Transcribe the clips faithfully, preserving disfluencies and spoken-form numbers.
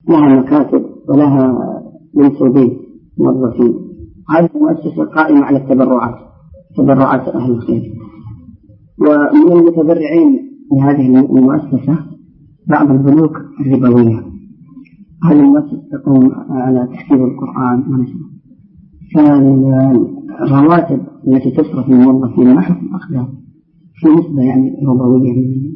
لها مكاتب ولها منسوبين موظفين. هذه المؤسسة قائمة على التبرعات، تبرعات أهل الخير. ومن المتبرعين لهذه المؤسسة بعض البنوك الربوية. هذه المؤسسة تقوم على تحفيظ القرآن ونشره. فالرواتب التي تصرف من الموظفين ما حكم أخذها في نسبة يعني ربوية.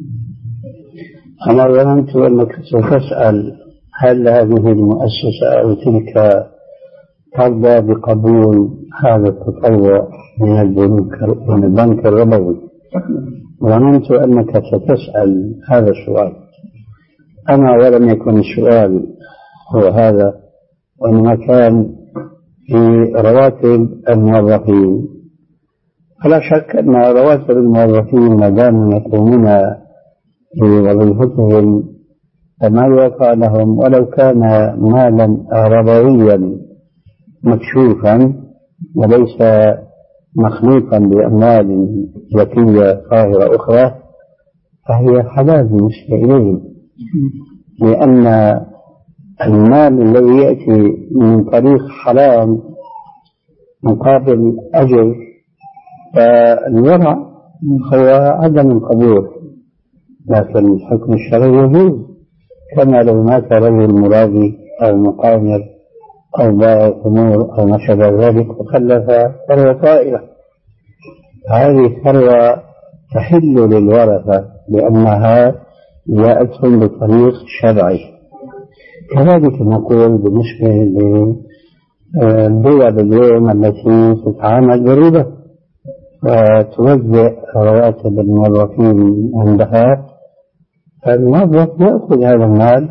أنا ظننت أنك ستسأل هل هذه المؤسسة أو تلك ترضى بقبول هذا التطوع من البنوك من البنك الربوي. ظننت أنك ستسأل هذا السؤال. أنا ولم يكن السؤال هو هذا، وإنما كان في رواتب الموظفين. فلا شك أن رواتب الموظفين ما دام يقومون بوظيفتهم فما يوقع لهم ولو كان مالا ربويا مكشوفا وليس مخلوطا بأموال زكية طاهرة أخرى فهي حلال بالنسبة إليهم، لأن المال الذي يأتي من طريق حرام مقابل أجر فالورع هو عدم القبول. لكن الحكم الشرعي يجوز، كما لو مات رجل مرابي أو مقامر أو بائع أمور أو ما شابه ذلك وخلف ثروة طائلة، هذه الثروة تحل للورثة لأنها جاءتهم بطريق شرعي. كذلك نقول بالنسبة للدول اليوم التي تتعامل بالربا وتوزع رواتب الموظفين عندها، فالموظف يأخذ هذا المال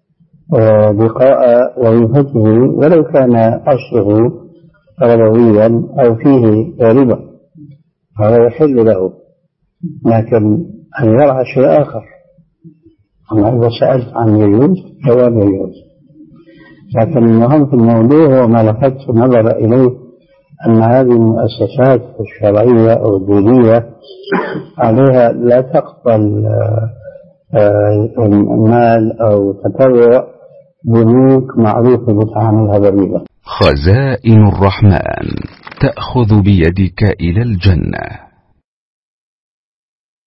بقاء وظيفته ولو كان أصله ربويا أو فيه ربا، هذا يحل له. لكن أن يرعى شيء آخر. أما إذا سألت عن يجوز فهو يجوز، لكن المهم في الموضوع هو ما لفت نظر إليه أن هذه المؤسسات الشرعية أو الدينية عليها لا تقبل المال أو تتبع بنوك معروفة بتعاملها بالربا. خزائن الرحمن تأخذ بيدك إلى الجنة.